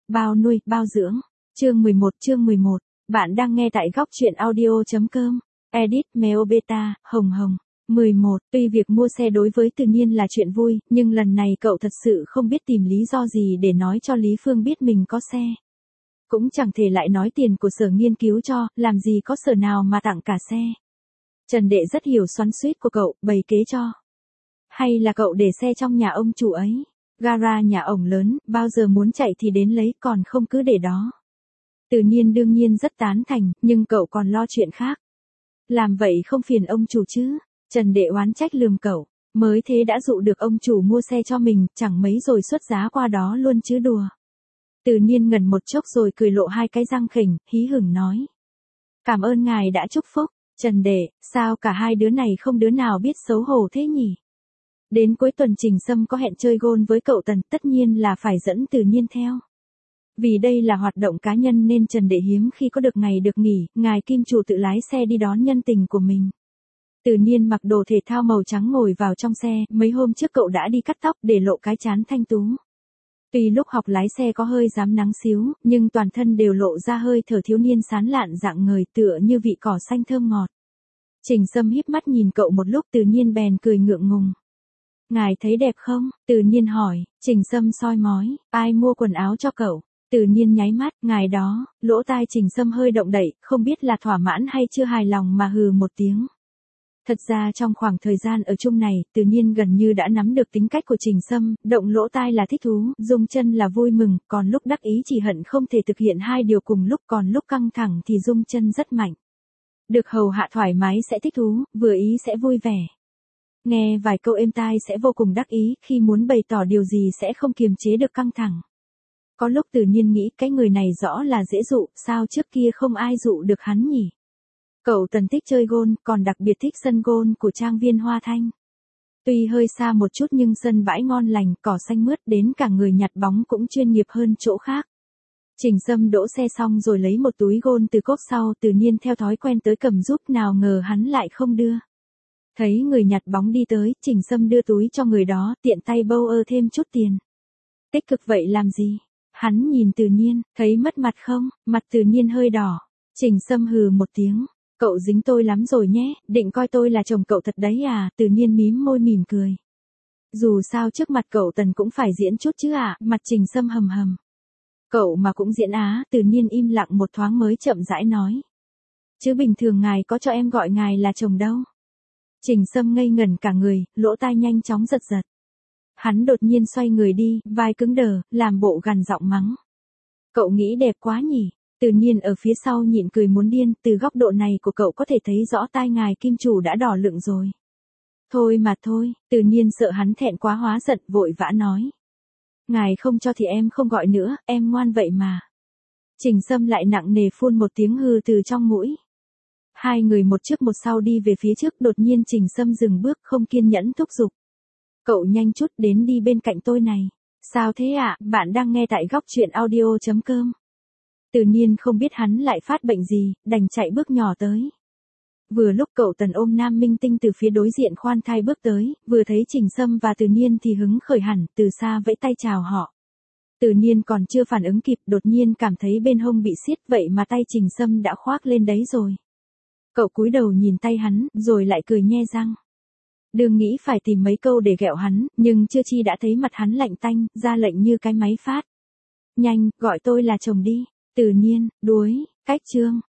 bao nuôi, bao dưỡng. Chương 11. Bạn đang nghe tại góc truyện audio.com. Edit Mèo Beta, Hồng Hồng. 11. Tuy việc mua xe đối với Từ Nhiên là chuyện vui, nhưng lần này cậu thật sự không biết tìm lý do gì để nói cho Lý Phương biết mình có xe. Cũng chẳng thể lại nói tiền của sở nghiên cứu cho, làm gì có sở nào mà tặng cả xe. Trần Đệ rất hiểu xoắn xuýt của cậu, bày kế cho. Hay là cậu để xe trong nhà ông chủ ấy. Gara nhà ổng lớn, bao giờ muốn chạy thì đến lấy, còn không cứ để đó. Từ Nhiên đương nhiên rất tán thành, nhưng cậu còn lo chuyện khác. Làm vậy không phiền ông chủ chứ? Trần Đệ oán trách lườm cậu, mới thế đã dụ được ông chủ mua xe cho mình, chẳng mấy rồi xuất giá qua đó luôn chứ đùa. Từ Nhiên ngẩn một chốc rồi cười lộ hai cái răng khỉnh, hí hửng nói. Cảm ơn ngài đã chúc phúc. Trần Đệ, sao cả hai đứa này không đứa nào biết xấu hổ thế nhỉ? Đến cuối tuần Trình Sâm có hẹn chơi golf với cậu Tần, tất nhiên là phải dẫn Từ Nhiên theo. Vì đây là hoạt động cá nhân nên Trần Đệ hiếm khi có được ngày được nghỉ, ngài kim chủ tự lái xe đi đón nhân tình của mình. Từ Nhiên mặc đồ thể thao màu trắng ngồi vào trong xe, mấy hôm trước cậu đã đi cắt tóc để lộ cái trán thanh tú. Tuy lúc học lái xe có hơi dám nắng xíu, nhưng toàn thân đều lộ ra hơi thở thiếu niên sán lạn dạng người tựa như vị cỏ xanh thơm ngọt. Trình Sâm híp mắt nhìn cậu một lúc Từ Nhiên bèn cười ngượng ngùng. Ngài thấy đẹp không? Từ Nhiên hỏi. Trình Sâm soi mói, ai mua quần áo cho cậu? Từ Nhiên nháy mắt, ngài đó. Lỗ tai Trình Sâm hơi động đậy, không biết là thỏa mãn hay chưa hài lòng mà hừ một tiếng. Thật ra trong khoảng thời gian ở chung này, Từ Nhiên gần như đã nắm được tính cách của Trình Sâm, động lỗ tai là thích thú, rung chân là vui mừng, còn lúc đắc ý chỉ hận không thể thực hiện hai điều cùng lúc, còn lúc căng thẳng thì rung chân rất mạnh. Được hầu hạ thoải mái sẽ thích thú, vừa ý sẽ vui vẻ. Nghe vài câu êm tai sẽ vô cùng đắc ý, khi muốn bày tỏ điều gì sẽ không kiềm chế được căng thẳng. Có lúc Từ Nhiên nghĩ cái người này rõ là dễ dụ, sao trước kia không ai dụ được hắn nhỉ? Cậu Tần thích chơi golf, còn đặc biệt thích sân golf của trang viên Hoa Thanh. Tuy hơi xa một chút nhưng sân bãi ngon lành, cỏ xanh mướt, đến cả người nhặt bóng cũng chuyên nghiệp hơn chỗ khác. Trình Sâm đỗ xe xong rồi lấy một túi golf từ cốp sau, Từ Nhiên theo thói quen tới cầm giúp, nào ngờ hắn lại không đưa. Thấy người nhặt bóng đi tới, Trình Sâm đưa túi cho người đó, tiện tay bâu thêm chút tiền. Tích cực vậy làm gì? Hắn nhìn Từ Nhiên, thấy mất mặt không? Mặt Từ Nhiên hơi đỏ. Trình Sâm hừ một tiếng. Cậu dính tôi lắm rồi nhé, định coi tôi là chồng cậu thật đấy à? Từ Nhiên mím môi mỉm cười. Dù sao trước mặt cậu Tần cũng phải diễn chút chứ à? Mặt Trình Sâm hầm hầm. Cậu mà cũng diễn á? Từ Nhiên im lặng một thoáng mới chậm rãi nói. Chứ bình thường ngài có cho em gọi ngài là chồng đâu. Trình Sâm ngây ngẩn cả người, lỗ tai nhanh chóng giật giật. Hắn đột nhiên xoay người đi, vai cứng đờ, làm bộ gằn giọng mắng. Cậu nghĩ đẹp quá nhỉ? Từ Nhiên ở phía sau nhịn cười muốn điên, từ góc độ này của cậu có thể thấy rõ tai ngài kim chủ đã đỏ lựng rồi. Thôi mà thôi, Từ Nhiên sợ hắn thẹn quá hóa giận, vội vã nói. Ngài không cho thì em không gọi nữa, em ngoan vậy mà. Trình Sâm lại nặng nề phun một tiếng hư từ trong mũi. Hai người một trước một sau đi về phía trước, đột nhiên Trình Sâm dừng bước, không kiên nhẫn thúc giục. Cậu nhanh chút đến đi bên cạnh tôi này. Sao thế ạ? Bạn đang nghe tại góc truyện audio.com. Từ Nhiên không biết hắn lại phát bệnh gì, đành chạy bước nhỏ tới. Vừa lúc cậu Tần ôm Nam Minh Tinh từ phía đối diện khoan thai bước tới, vừa thấy Trình Sâm và Từ Nhiên thì hứng khởi hẳn, từ xa vẫy tay chào họ. Từ Nhiên còn chưa phản ứng kịp, đột nhiên cảm thấy bên hông bị siết, vậy mà tay Trình Sâm đã khoác lên đấy rồi. Cậu cúi đầu nhìn tay hắn, rồi lại cười nhe răng. Đừng nghĩ phải tìm mấy câu để ghẹo hắn, nhưng chưa chi đã thấy mặt hắn lạnh tanh, ra lệnh như cái máy phát. Nhanh, gọi tôi là chồng đi. Từ Nhiên, đuối, cách chương.